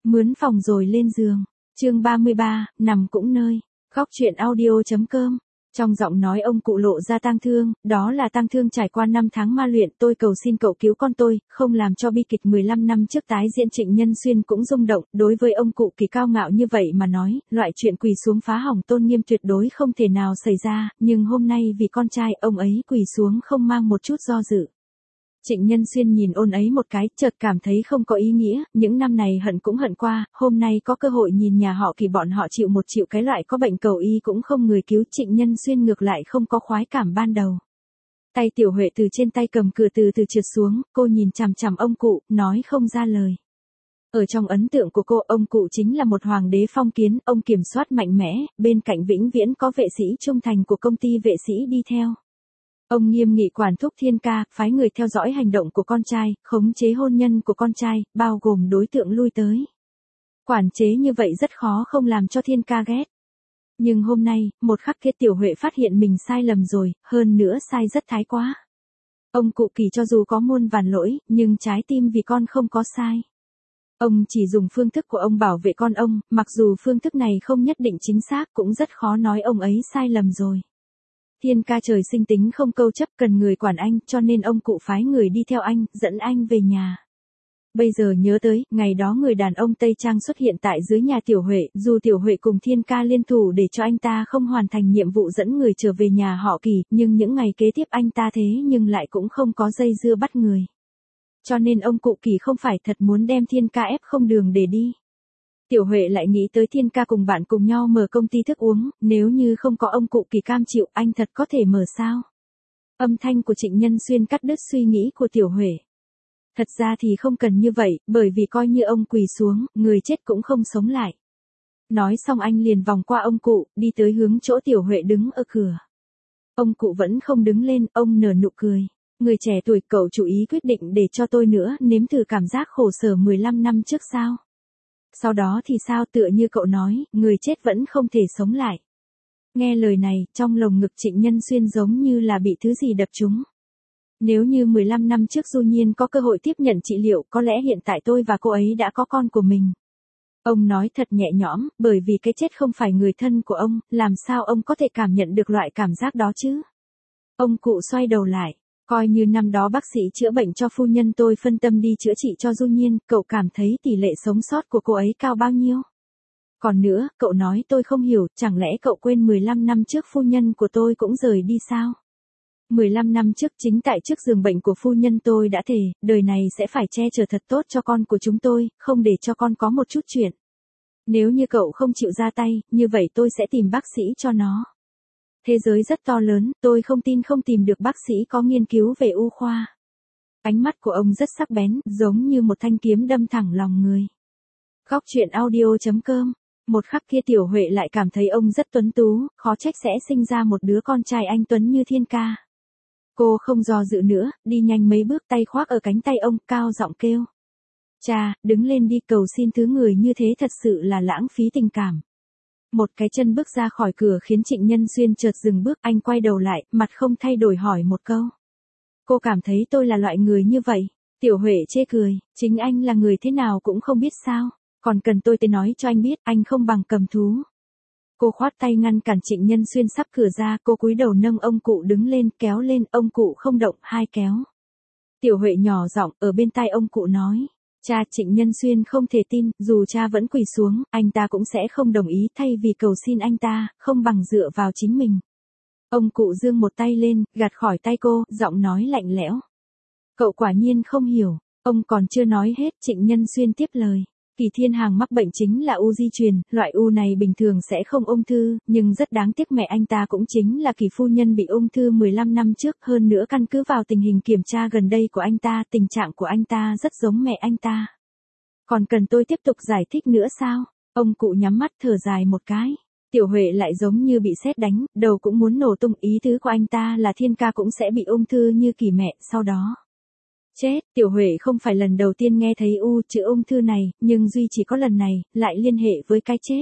Mướn phòng rồi lên giường. Chương 33, nằm cũng nơi. Góc truyện audio.com. Trong giọng nói ông cụ lộ ra tang thương, đó là tang thương trải qua 5 tháng ma luyện. Tôi cầu xin cậu cứu con tôi, không làm cho bi kịch 15 năm trước tái diễn. Trịnh Nhân Xuyên cũng rung động. Đối với ông cụ kỳ cao ngạo như vậy mà nói, loại chuyện quỳ xuống phá hỏng tôn nghiêm tuyệt đối không thể nào xảy ra. Nhưng hôm nay vì con trai, ông ấy quỳ xuống không mang một chút do dự. Trịnh Nhân Xuyên nhìn ôn ấy một cái, chợt cảm thấy không có ý nghĩa, những năm này hận cũng hận qua, hôm nay có cơ hội nhìn nhà họ Kỳ bọn họ chịu cái loại có bệnh cầu y cũng không người cứu. Trịnh Nhân Xuyên ngược lại không có khoái cảm ban đầu. Tay Tiểu Huệ từ trên tay cầm cửa từ từ trượt xuống, cô nhìn chằm chằm ông cụ, nói không ra lời. Ở trong ấn tượng của cô, ông cụ chính là một hoàng đế phong kiến, ông kiểm soát mạnh mẽ, bên cạnh vĩnh viễn có vệ sĩ trung thành của công ty vệ sĩ đi theo. Ông nghiêm nghị quản thúc Thiên Ca, phái người theo dõi hành động của con trai, khống chế hôn nhân của con trai, bao gồm đối tượng lui tới. Quản chế như vậy rất khó không làm cho Thiên Ca ghét. Nhưng hôm nay, một khắc kia Tiểu Huệ phát hiện mình sai lầm rồi, hơn nữa sai rất thái quá. Ông cụ Kỳ cho dù có muôn vàn lỗi, nhưng trái tim vì con không có sai. Ông chỉ dùng phương thức của ông bảo vệ con ông, mặc dù phương thức này không nhất định chính xác, cũng rất khó nói ông ấy sai lầm rồi. Thiên Ca trời sinh tính không câu chấp, cần người quản anh, cho nên ông cụ phái người đi theo anh, dẫn anh về nhà. Bây giờ nhớ tới, ngày đó người đàn ông Tây Trang xuất hiện tại dưới nhà Tiểu Huệ, dù Tiểu Huệ cùng Thiên Ca liên thủ để cho anh ta không hoàn thành nhiệm vụ dẫn người trở về nhà họ Kỳ, nhưng những ngày kế tiếp anh ta thế nhưng lại cũng không có dây dưa bắt người. Cho nên ông cụ Kỳ không phải thật muốn đem Thiên Ca ép không đường để đi. Tiểu Huệ lại nghĩ tới Thiên Ca cùng bạn cùng nhau mở công ty thức uống, nếu như không có ông cụ Kỳ cam chịu, anh thật có thể mở sao? Âm thanh của Trịnh Nhân Xuyên cắt đứt suy nghĩ của Tiểu Huệ. Thật ra thì không cần như vậy, bởi vì coi như ông quỳ xuống, người chết cũng không sống lại. Nói xong anh liền vòng qua ông cụ, đi tới hướng chỗ Tiểu Huệ đứng ở cửa. Ông cụ vẫn không đứng lên, ông nở nụ cười. Người trẻ tuổi, cậu chủ ý quyết định để cho tôi nữa nếm thử cảm giác khổ sở 15 năm trước sao? Sau đó thì sao, tựa như cậu nói, người chết vẫn không thể sống lại. Nghe lời này, trong lồng ngực Trịnh Nhân Xuyên giống như là bị thứ gì đập trúng. Nếu như 15 năm trước Du Nhiên có cơ hội tiếp nhận trị liệu, có lẽ hiện tại tôi và cô ấy đã có con của mình. Ông nói thật nhẹ nhõm, bởi vì cái chết không phải người thân của ông, làm sao ông có thể cảm nhận được loại cảm giác đó chứ? Ông cụ xoay đầu lại. Coi như năm đó bác sĩ chữa bệnh cho phu nhân tôi phân tâm đi chữa trị cho Du Nhiên, cậu cảm thấy tỷ lệ sống sót của cô ấy cao bao nhiêu? Còn nữa, cậu nói tôi không hiểu, chẳng lẽ cậu quên 15 năm trước phu nhân của tôi cũng rời đi sao? 15 năm trước chính tại trước giường bệnh của phu nhân tôi đã thề, đời này sẽ phải che chở thật tốt cho con của chúng tôi, không để cho con có một chút chuyện. Nếu như cậu không chịu ra tay, như vậy tôi sẽ tìm bác sĩ cho nó. Thế giới rất to lớn, tôi không tin không tìm được bác sĩ có nghiên cứu về y khoa. Ánh mắt của ông rất sắc bén, giống như một thanh kiếm đâm thẳng lòng người. Góc truyện audio.com. Một khắc kia Tiểu Huệ lại cảm thấy ông rất tuấn tú, khó trách sẽ sinh ra một đứa con trai anh tuấn như Thiên Ca. Cô không do dự nữa, đi nhanh mấy bước, tay khoác ở cánh tay ông, cao giọng kêu. Cha, đứng lên đi, cầu xin thứ người như thế thật sự là lãng phí tình cảm. Một cái chân bước ra khỏi cửa khiến Trịnh Nhân Xuyên chợt dừng bước, anh quay đầu lại, mặt không thay đổi hỏi một câu. Cô cảm thấy tôi là loại người như vậy? Tiểu Huệ chê cười, chính anh là người thế nào cũng không biết sao, còn cần tôi tới nói cho anh biết, anh không bằng cầm thú. Cô khoát tay ngăn cản Trịnh Nhân Xuyên sắp cửa ra, cô cúi đầu nâng ông cụ đứng lên, kéo lên, ông cụ không động, hai kéo. Tiểu Huệ nhỏ giọng ở bên tai ông cụ nói. Cha, Trịnh Nhân Xuyên không thể tin, dù cha vẫn quỳ xuống, anh ta cũng sẽ không đồng ý, thay vì cầu xin anh ta, không bằng dựa vào chính mình. Ông cụ giương một tay lên, gạt khỏi tay cô, giọng nói lạnh lẽo. Cậu quả nhiên không hiểu, ông còn chưa nói hết, Trịnh Nhân Xuyên tiếp lời. Kỳ Thiên Hàng mắc bệnh chính là u di truyền, loại u này bình thường sẽ không ung thư, nhưng rất đáng tiếc mẹ anh ta cũng chính là Kỳ phu nhân bị ung thư 15 năm trước, hơn nữa căn cứ vào tình hình kiểm tra gần đây của anh ta, tình trạng của anh ta rất giống mẹ anh ta. Còn cần tôi tiếp tục giải thích nữa sao? Ông cụ nhắm mắt thở dài một cái. Tiểu Huệ lại giống như bị sét đánh, đầu cũng muốn nổ tung, ý tứ của anh ta là Thiên Ca cũng sẽ bị ung thư như Kỳ mẹ, sau đó. Chết, Tiểu Huệ không phải lần đầu tiên nghe thấy chữ ung thư này, nhưng duy chỉ có lần này, lại liên hệ với cái chết.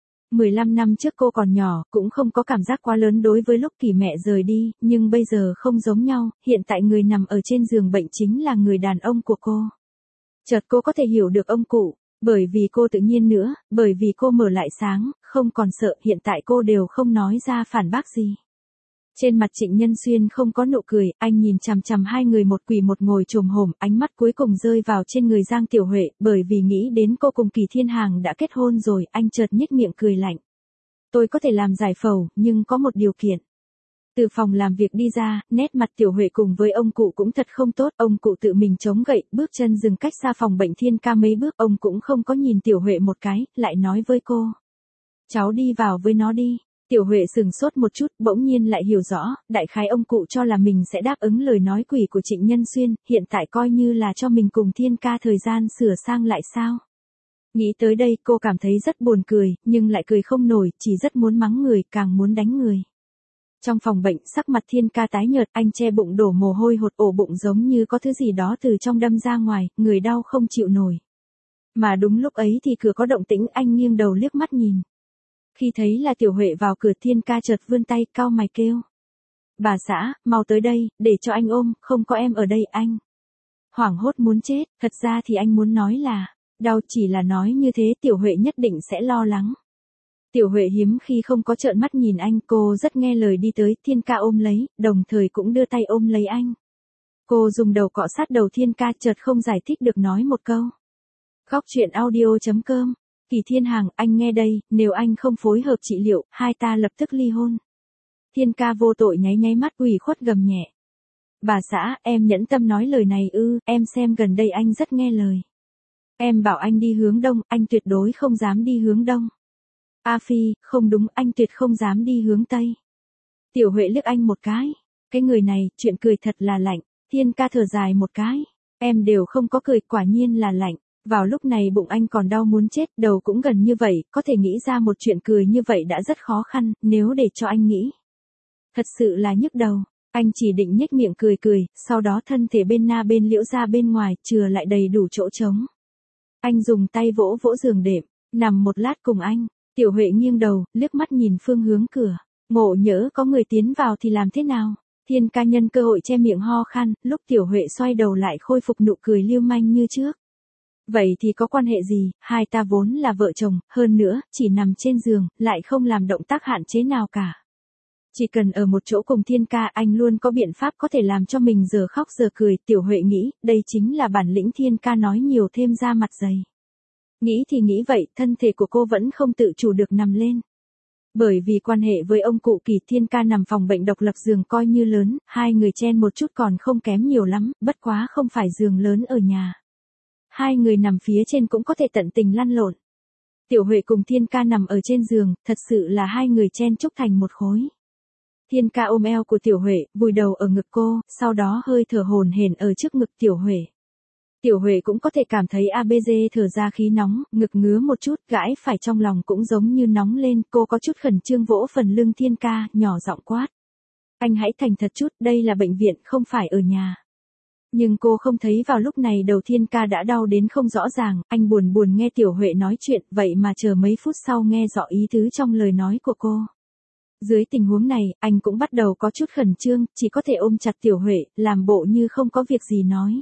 15 năm trước cô còn nhỏ, cũng không có cảm giác quá lớn đối với lúc Kỳ mẹ rời đi, nhưng bây giờ không giống nhau, hiện tại người nằm ở trên giường bệnh chính là người đàn ông của cô. Chợt cô có thể hiểu được ông cụ. Bởi vì cô tự nhiên nữa, bởi vì cô mở lại sáng, không còn sợ, hiện tại cô đều không nói ra phản bác gì. Trên mặt Trịnh Nhân Xuyên không có nụ cười, anh nhìn chằm chằm hai người một quỳ một ngồi chồm hổm, ánh mắt cuối cùng rơi vào trên người Giang Tiểu Huệ, bởi vì nghĩ đến cô cùng Kỳ Thiên Hàng đã kết hôn rồi, anh chợt nhếch miệng cười lạnh. Tôi có thể làm giải phẫu, nhưng có một điều kiện. Từ phòng làm việc đi ra, nét mặt Tiểu Huệ cùng với ông cụ cũng thật không tốt, ông cụ tự mình chống gậy, bước chân dừng cách xa phòng bệnh Thiên Ca mấy bước, ông cũng không có nhìn Tiểu Huệ một cái, lại nói với cô. Cháu đi vào với nó đi. Tiểu Huệ sừng sốt một chút, bỗng nhiên lại hiểu rõ, đại khái ông cụ cho là mình sẽ đáp ứng lời nói quỷ của Trịnh Nhân Xuyên, hiện tại coi như là cho mình cùng Thiên Ca thời gian sửa sang lại sao. Nghĩ tới đây cô cảm thấy rất buồn cười, nhưng lại cười không nổi, chỉ rất muốn mắng người, càng muốn đánh người. Trong phòng bệnh, sắc mặt Thiên Ca tái nhợt, anh che bụng đổ mồ hôi hột, ổ bụng giống như có thứ gì đó từ trong đâm ra ngoài, người đau không chịu nổi. Mà đúng lúc ấy thì cửa có động tĩnh, anh nghiêng đầu liếc mắt nhìn. Khi thấy là Tiểu Huệ vào cửa, Thiên Ca chợt vươn tay, cau mày kêu. Bà xã, mau tới đây, để cho anh ôm, không có em ở đây anh. Hoảng hốt muốn chết, thật ra thì anh muốn nói là, đau, chỉ là nói như thế Tiểu Huệ nhất định sẽ lo lắng. Tiểu Huệ hiếm khi không có trợn mắt nhìn anh, cô rất nghe lời đi tới, Thiên Ca ôm lấy, đồng thời cũng đưa tay ôm lấy anh. Cô dùng đầu cọ sát đầu Thiên Ca, chợt không giải thích được nói một câu. Khóc chuyện audio.com. Kỳ Thiên Hàng, anh nghe đây, nếu anh không phối hợp trị liệu, hai ta lập tức ly hôn. Thiên Ca vô tội nháy nháy mắt, ủy khuất gầm nhẹ. Bà xã, em nhẫn tâm nói lời này ư, em xem gần đây anh rất nghe lời. Em bảo anh đi hướng đông, anh tuyệt đối không dám đi hướng đông. A Phi, không đúng, anh tuyệt không dám đi hướng tây. Tiểu Huệ liếc anh một cái. Cái người này, chuyện cười thật là lạnh. Thiên Ca thở dài một cái. Em đều không có cười, quả nhiên là lạnh. Vào lúc này bụng anh còn đau muốn chết, đầu cũng gần như vậy, có thể nghĩ ra một chuyện cười như vậy đã rất khó khăn, nếu để cho anh nghĩ. Thật sự là nhức đầu, anh chỉ định nhếch miệng cười cười, sau đó thân thể bên na bên liễu ra bên ngoài, chừa lại đầy đủ chỗ trống. Anh dùng tay vỗ vỗ giường đệm, nằm một lát cùng anh, Tiểu Huệ nghiêng đầu, liếc mắt nhìn phương hướng cửa, ngộ nhỡ có người tiến vào thì làm thế nào? Thiên Ca nhân cơ hội che miệng ho khan, lúc Tiểu Huệ xoay đầu lại khôi phục nụ cười lưu manh như trước. Vậy thì có quan hệ gì, hai ta vốn là vợ chồng, hơn nữa, chỉ nằm trên giường, lại không làm động tác hạn chế nào cả. Chỉ cần ở một chỗ cùng Thiên Ca, anh luôn có biện pháp có thể làm cho mình giờ khóc giờ cười. Tiểu Huệ nghĩ, đây chính là bản lĩnh Thiên Ca nói nhiều thêm ra mặt dày. Nghĩ thì nghĩ vậy, thân thể của cô vẫn không tự chủ được nằm lên. Bởi vì quan hệ với ông cụ Kỳ, Thiên Ca nằm phòng bệnh độc lập giường coi như lớn, hai người chen một chút còn không kém nhiều lắm, bất quá không phải giường lớn ở nhà. Hai người nằm phía trên cũng có thể tận tình lăn lộn. Tiểu Huệ cùng Thiên Ca nằm ở trên giường, thật sự là hai người chen chúc thành một khối. Thiên Ca ôm eo của Tiểu Huệ, vùi đầu ở ngực cô, sau đó hơi thở hổn hển ở trước ngực Tiểu Huệ. Tiểu Huệ cũng có thể cảm thấy ABG thở ra khí nóng, ngực ngứa một chút, gãi phải trong lòng cũng giống như nóng lên, cô có chút khẩn trương vỗ phần lưng Thiên Ca, nhỏ giọng quát. Anh hãy thành thật chút, đây là bệnh viện, không phải ở nhà. Nhưng cô không thấy vào lúc này đầu Thiên Ca đã đau đến không rõ ràng, anh buồn buồn nghe Tiểu Huệ nói chuyện, vậy mà chờ mấy phút sau nghe rõ ý tứ trong lời nói của cô. Dưới tình huống này, anh cũng bắt đầu có chút khẩn trương, chỉ có thể ôm chặt Tiểu Huệ, làm bộ như không có việc gì nói.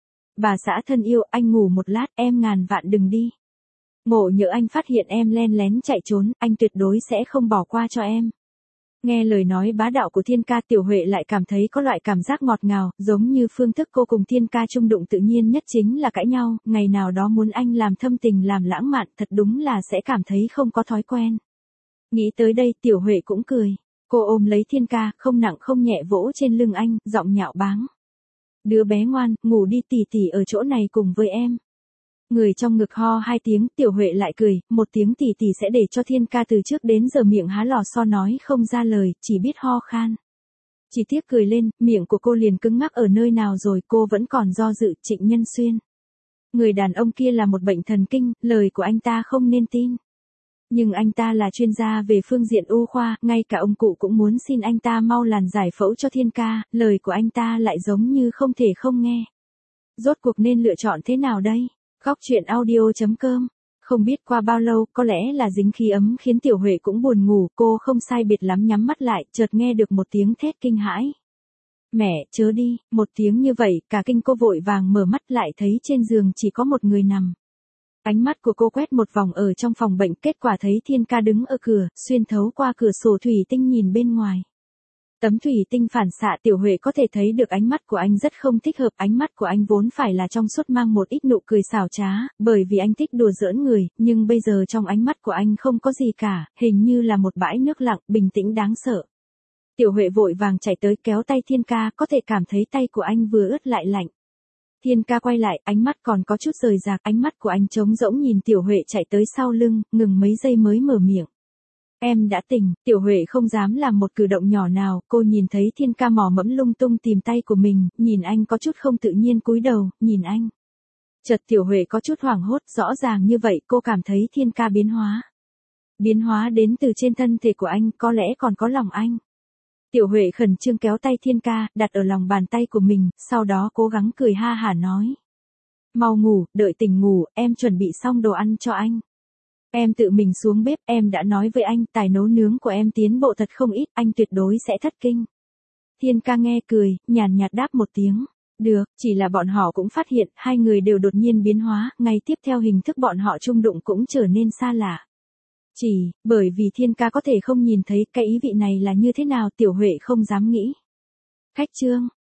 Bà xã thân yêu, anh ngủ một lát, em ngàn vạn đừng đi. Ngộ nhỡ anh phát hiện em len lén chạy trốn, anh tuyệt đối sẽ không bỏ qua cho em. Nghe lời nói bá đạo của Thiên Ca, Tiểu Huệ lại cảm thấy có loại cảm giác ngọt ngào, giống như phương thức cô cùng Thiên Ca chung đụng tự nhiên nhất chính là cãi nhau, ngày nào đó muốn anh làm thâm tình làm lãng mạn, thật đúng là sẽ cảm thấy không có thói quen. Nghĩ tới đây, Tiểu Huệ cũng cười. Cô ôm lấy Thiên Ca, không nặng không nhẹ vỗ trên lưng anh, giọng nhạo báng. Đứa bé ngoan, ngủ đi, tỉ tỉ ở chỗ này cùng với em. Người trong ngực ho hai tiếng, Tiểu Huệ lại cười, một tiếng tỉ tỉ sẽ để cho Thiên Ca từ trước đến giờ miệng há lò xo nói không ra lời, chỉ biết ho khan. Chỉ tiếc cười lên, miệng của cô liền cứng ngắc ở nơi nào rồi, cô vẫn còn do dự. Trịnh Nhân Xuyên. Người đàn ông kia là một bệnh thần kinh, lời của anh ta không nên tin. Nhưng anh ta là chuyên gia về phương diện u khoa, ngay cả ông cụ cũng muốn xin anh ta mau làm giải phẫu cho Thiên Ca, lời của anh ta lại giống như không thể không nghe. Rốt cuộc nên lựa chọn thế nào đây? Khóc chuyện audio.com. Không biết qua bao lâu, có lẽ là dính khí ấm khiến Tiểu Huệ cũng buồn ngủ, cô không sai biệt lắm nhắm mắt lại, chợt nghe được một tiếng thét kinh hãi. Mẹ, chớ đi, một tiếng như vậy, cả kinh cô vội vàng mở mắt lại thấy trên giường chỉ có một người nằm. Ánh mắt của cô quét một vòng ở trong phòng bệnh, kết quả thấy Thiên Ca đứng ở cửa, xuyên thấu qua cửa sổ thủy tinh nhìn bên ngoài. Tấm thủy tinh phản xạ, Tiểu Huệ có thể thấy được ánh mắt của anh rất không thích hợp, ánh mắt của anh vốn phải là trong suốt mang một ít nụ cười xảo trá, bởi vì anh thích đùa giỡn người, nhưng bây giờ trong ánh mắt của anh không có gì cả, hình như là một bãi nước lặng, bình tĩnh đáng sợ. Tiểu Huệ vội vàng chạy tới kéo tay Thiên Ca, có thể cảm thấy tay của anh vừa ướt lại lạnh. Thiên Ca quay lại, ánh mắt còn có chút rời rạc, ánh mắt của anh trống rỗng nhìn Tiểu Huệ chạy tới sau lưng, ngừng mấy giây mới mở miệng. Em đã tỉnh. Tiểu Huệ không dám làm một cử động nhỏ nào, cô nhìn thấy Thiên Ca mò mẫm lung tung tìm tay của mình, nhìn anh có chút không tự nhiên cúi đầu, nhìn anh. Chợt Tiểu Huệ có chút hoảng hốt, rõ ràng như vậy cô cảm thấy Thiên Ca biến hóa. Biến hóa đến từ trên thân thể của anh, có lẽ còn có lòng anh. Tiểu Huệ khẩn trương kéo tay Thiên Ca, đặt ở lòng bàn tay của mình, sau đó cố gắng cười ha hả nói. Mau ngủ, đợi tỉnh ngủ, em chuẩn bị xong đồ ăn cho anh. Em tự mình xuống bếp, em đã nói với anh, tài nấu nướng của em tiến bộ thật không ít, anh tuyệt đối sẽ thất kinh. Thiên Ca nghe cười, nhàn nhạt đáp một tiếng. Được, chỉ là bọn họ cũng phát hiện, hai người đều đột nhiên biến hóa, ngay tiếp theo hình thức bọn họ chung đụng cũng trở nên xa lạ. Chỉ, bởi vì Thiên Ca có thể không nhìn thấy cái ý vị này là như thế nào, Tiểu Huệ không dám nghĩ. Khách trương,